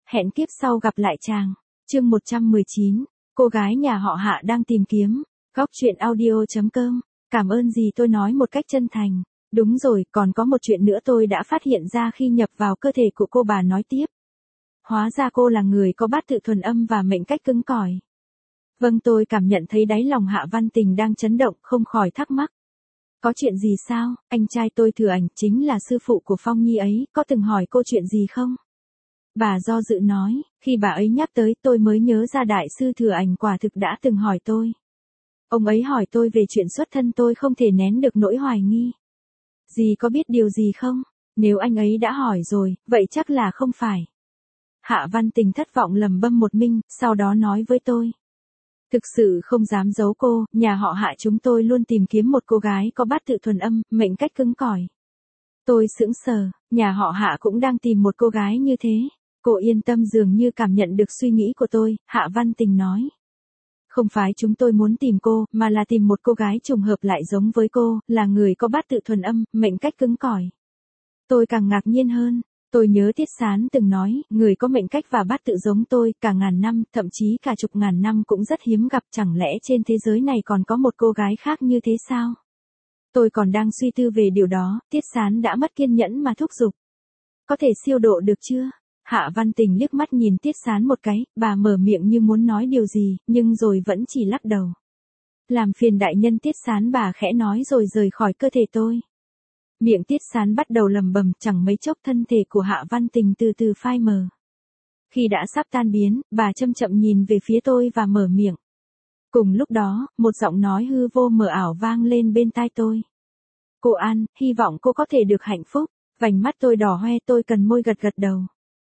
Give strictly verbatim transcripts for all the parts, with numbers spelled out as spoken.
Hẹn kiếp sau gặp lại chàng. Chương một trăm mười chín, cô gái nhà họ Hạ đang tìm kiếm. Góc truyện audio chấm com. Cảm ơn gì tôi nói một cách chân thành. Đúng rồi, còn có một chuyện nữa tôi đã phát hiện ra khi nhập vào cơ thể của cô, bà nói tiếp. Hóa ra cô là người có bát tự thuần âm và mệnh cách cứng cỏi. Vâng, tôi cảm nhận thấy đáy lòng Hạ Văn Tình đang chấn động, không khỏi thắc mắc. Có chuyện gì sao? Anh trai tôi Thừa Ảnh chính là sư phụ của Phong Nhi ấy, có từng hỏi cô chuyện gì không? Bà do dự nói, khi bà ấy nhắc tới tôi mới nhớ ra đại sư Thừa Ảnh quả thực đã từng hỏi tôi. Ông ấy hỏi tôi về chuyện xuất thân, tôi không thể nén được nỗi hoài nghi. Dì có biết điều gì không? Nếu anh ấy đã hỏi rồi, vậy chắc là không phải. Hạ Văn Tình thất vọng lầm bâm một mình, sau đó nói với tôi. Thực sự không dám giấu cô, nhà họ Hạ chúng tôi luôn tìm kiếm một cô gái có bát tự thuần âm, mệnh cách cứng cỏi. Tôi sững sờ, nhà họ Hạ cũng đang tìm một cô gái như thế. Cô yên tâm, dường như cảm nhận được suy nghĩ của tôi, Hạ Văn Tình nói. Không phải chúng tôi muốn tìm cô, mà là tìm một cô gái trùng hợp lại giống với cô, là người có bát tự thuần âm, mệnh cách cứng cỏi. Tôi càng ngạc nhiên hơn. Tôi nhớ Tiết Sán từng nói, người có mệnh cách và bát tự giống tôi, cả ngàn năm, thậm chí cả chục ngàn năm cũng rất hiếm gặp, chẳng lẽ trên thế giới này còn có một cô gái khác như thế sao? Tôi còn đang suy tư về điều đó, Tiết Sán đã mất kiên nhẫn mà thúc giục. Có thể siêu độ được chưa? Hạ Văn Tình liếc mắt nhìn Tiết Sán một cái, bà mở miệng như muốn nói điều gì, nhưng rồi vẫn chỉ lắc đầu. Làm phiền đại nhân Tiết Sán, bà khẽ nói rồi rời khỏi cơ thể tôi. Miệng Tiết Sán bắt đầu lầm bầm, chẳng mấy chốc thân thể của Hạ Văn Tình từ từ phai mờ. Khi đã sắp tan biến, bà chậm chậm nhìn về phía tôi và mở miệng. Cùng lúc đó, một giọng nói hư vô mờ ảo vang lên bên tai tôi. Cô An, hy vọng cô có thể được hạnh phúc. Vành mắt tôi đỏ hoe, tôi cần môi gật gật đầu.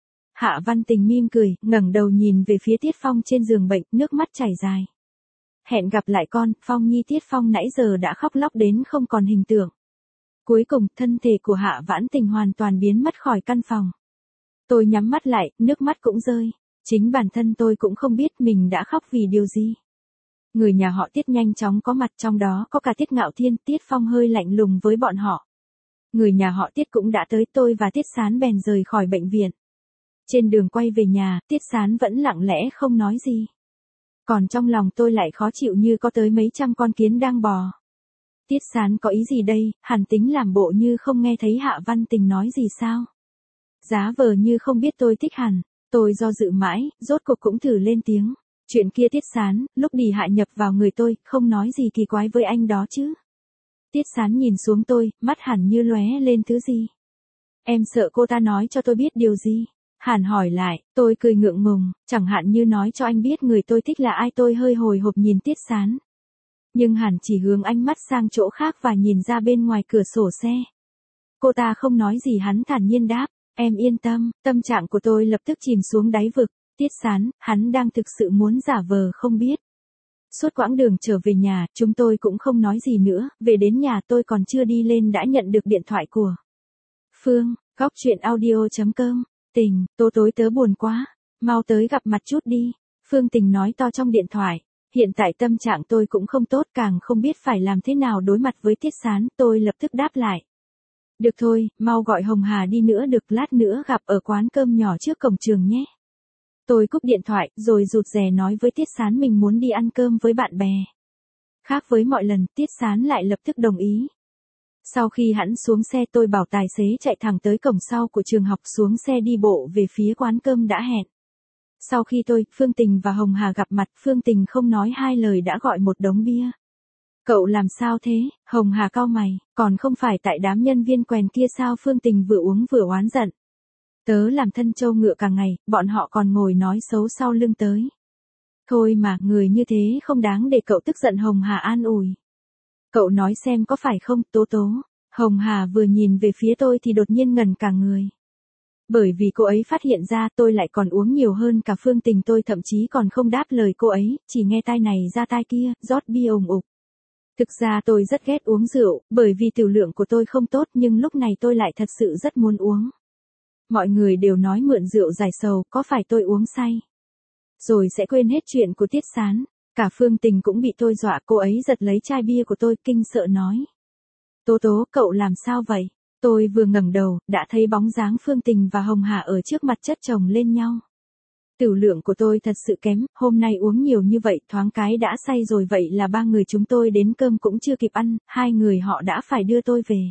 Hạ Văn Tình mỉm cười, ngẩng đầu nhìn về phía Tiết Phong trên giường bệnh, nước mắt chảy dài. Hẹn gặp lại con, Phong Nhi. Tiết Phong nãy giờ đã khóc lóc đến không còn hình tượng. Cuối cùng, thân thể của Hạ Vãn Tình hoàn toàn biến mất khỏi căn phòng. Tôi nhắm mắt lại, nước mắt cũng rơi. Chính bản thân tôi cũng không biết mình đã khóc vì điều gì. Người nhà họ Tiết nhanh chóng có mặt, trong đó có cả Tiết Ngạo Thiên. Tiết Phong hơi lạnh lùng với bọn họ. Người nhà họ Tiết cũng đã tới, tôi và Tiết Sán bèn rời khỏi bệnh viện. Trên đường quay về nhà, Tiết Sán vẫn lặng lẽ không nói gì. Còn trong lòng tôi lại khó chịu như có tới mấy trăm con kiến đang bò. Tiết Sán có ý gì đây, hẳn tính làm bộ như không nghe thấy Hạ Văn Tình nói gì sao? Giá vờ như không biết tôi thích hẳn. Tôi do dự mãi, rốt cuộc cũng thử lên tiếng. Chuyện kia Tiết Sán, lúc đi hạ nhập vào người tôi, không nói gì kỳ quái với anh đó chứ? Tiết Sán nhìn xuống tôi, mắt hẳn như lóe lên thứ gì. Em sợ cô ta nói cho tôi biết điều gì? Hàn hỏi lại, tôi cười ngượng ngùng, chẳng hạn như nói cho anh biết người tôi thích là ai. Tôi hơi hồi hộp nhìn Tiết Sán. Nhưng Hàn chỉ hướng ánh mắt sang chỗ khác và nhìn ra bên ngoài cửa sổ xe. Cô ta không nói gì, hắn thản nhiên đáp, em yên tâm. Tâm trạng của tôi lập tức chìm xuống đáy vực. Tiết Sán, hắn đang thực sự muốn giả vờ không biết. Suốt quãng đường trở về nhà, chúng tôi cũng không nói gì nữa. Về đến nhà tôi còn chưa đi lên đã nhận được điện thoại của Phương. Góc truyện audio chấm com. Tình, tối tối tớ buồn quá, mau tới gặp mặt chút đi. Phương Tình nói to trong điện thoại. Hiện tại tâm trạng tôi cũng không tốt, càng không biết phải làm thế nào đối mặt với Tiết Sán. Tôi lập tức đáp lại. Được thôi, mau gọi Hồng Hà đi nữa được, lát nữa gặp ở quán cơm nhỏ trước cổng trường nhé. Tôi cúp điện thoại, rồi rụt rè nói với Tiết Sán mình muốn đi ăn cơm với bạn bè. Khác với mọi lần, Tiết Sán lại lập tức đồng ý. Sau khi hắn xuống xe, tôi bảo tài xế chạy thẳng tới cổng sau của trường học, xuống xe đi bộ về phía quán cơm đã hẹn. Sau khi tôi, Phương Tình và Hồng Hà gặp mặt, Phương Tình không nói hai lời đã gọi một đống bia. Cậu làm sao thế? Hồng Hà cau mày, còn không phải tại đám nhân viên quèn kia sao? Phương Tình vừa uống vừa oán giận. Tớ làm thân trâu ngựa cả ngày, bọn họ còn ngồi nói xấu sau lưng tới. Thôi mà, người như thế không đáng để cậu tức giận. Hồng Hà an ủi. Cậu nói xem có phải không, Tố Tố? Hồng Hà vừa nhìn về phía tôi thì đột nhiên ngẩn cả người. Bởi vì cô ấy phát hiện ra tôi lại còn uống nhiều hơn cả Phương Tình. Tôi thậm chí còn không đáp lời cô ấy, chỉ nghe tai này ra tai kia, rót bia ùng ục. Thực ra tôi rất ghét uống rượu, bởi vì tiểu lượng của tôi không tốt, nhưng lúc này tôi lại thật sự rất muốn uống. Mọi người đều nói mượn rượu giải sầu, có phải tôi uống say rồi sẽ quên hết chuyện của Tiết Sán. Cả Phương Tình cũng bị tôi dọa, cô ấy giật lấy chai bia của tôi, kinh sợ nói. Tố Tố, cậu làm sao vậy? Tôi vừa ngẩng đầu, đã thấy bóng dáng Phương Tình và Hồng Hà ở trước mặt chất chồng lên nhau. Tửu lượng của tôi thật sự kém, hôm nay uống nhiều như vậy thoáng cái đã say rồi, vậy là ba người chúng tôi đến cơm cũng chưa kịp ăn, hai người họ đã phải đưa tôi về.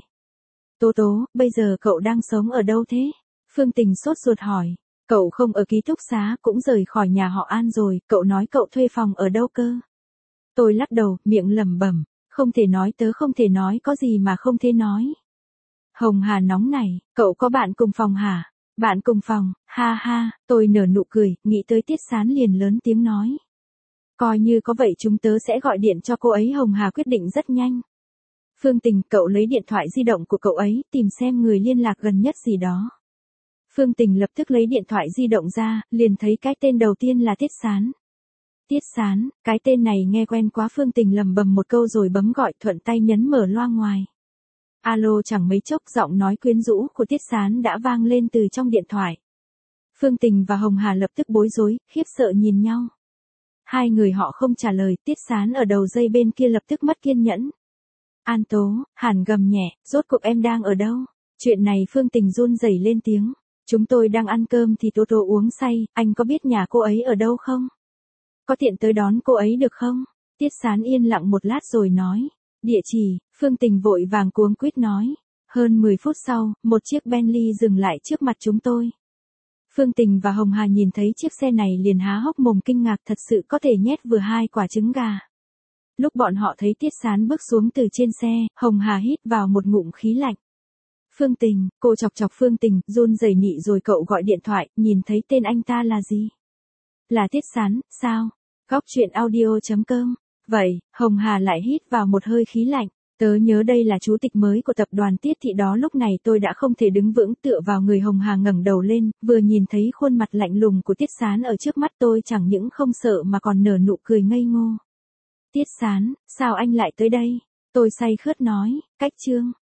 Tố Tố, bây giờ cậu đang sống ở đâu thế? Phương Tình sốt ruột hỏi. Cậu không ở ký túc xá, cũng rời khỏi nhà họ An rồi, cậu nói cậu thuê phòng ở đâu cơ? Tôi lắc đầu, miệng lẩm bẩm, không thể nói, tớ không thể nói, có gì mà không thể nói. Hồng Hà nóng này, cậu có bạn cùng phòng hả? Bạn cùng phòng, ha ha, tôi nở nụ cười, nghĩ tới Tiết Sán liền lớn tiếng nói. Coi như có vậy chúng tớ sẽ gọi điện cho cô ấy. Hồng Hà quyết định rất nhanh. Phương Tình, cậu lấy điện thoại di động của cậu ấy, tìm xem người liên lạc gần nhất gì đó. Phương Tình lập tức lấy điện thoại di động ra, liền thấy cái tên đầu tiên là Tiết Sán. Tiết Sán, cái tên này nghe quen quá. Phương Tình lầm bầm một câu rồi bấm gọi, thuận tay nhấn mở loa ngoài. Alo, chẳng mấy chốc giọng nói quyến rũ của Tiết Sán đã vang lên từ trong điện thoại. Phương Tình và Hồng Hà lập tức bối rối, khiếp sợ nhìn nhau. Hai người họ không trả lời, Tiết Sán ở đầu dây bên kia lập tức mất kiên nhẫn. An Tố, Hàn gầm nhẹ, rốt cuộc em đang ở đâu? Chuyện này Phương Tình run rẩy lên tiếng. Chúng tôi đang ăn cơm thì Tố Tố uống say, anh có biết nhà cô ấy ở đâu không? Có tiện tới đón cô ấy được không? Tiết Sán yên lặng một lát rồi nói. Địa chỉ, Phương Tình vội vàng cuống quýt nói. Hơn mười phút sau, một chiếc Bentley dừng lại trước mặt chúng tôi. Phương Tình và Hồng Hà nhìn thấy chiếc xe này liền há hốc mồm kinh ngạc, thật sự có thể nhét vừa hai quả trứng gà. Lúc bọn họ thấy Tiết Sán bước xuống từ trên xe, Hồng Hà hít vào một ngụm khí lạnh. Phương Tình, cô chọc chọc Phương Tình, run rẩy nị rồi cậu gọi điện thoại, nhìn thấy tên anh ta là gì? Là Tiết Sán, sao? Góc truyện audio chấm com. Vậy, Hồng Hà lại hít vào một hơi khí lạnh. Tớ nhớ đây là chủ tịch mới của tập đoàn Tiết Thị đó. Lúc này tôi đã không thể đứng vững, tựa vào người Hồng Hà ngẩng đầu lên, vừa nhìn thấy khuôn mặt lạnh lùng của Tiết Sán ở trước mắt tôi chẳng những không sợ mà còn nở nụ cười ngây ngô. Tiết Sán, sao anh lại tới đây? Tôi say khướt nói, cách chương.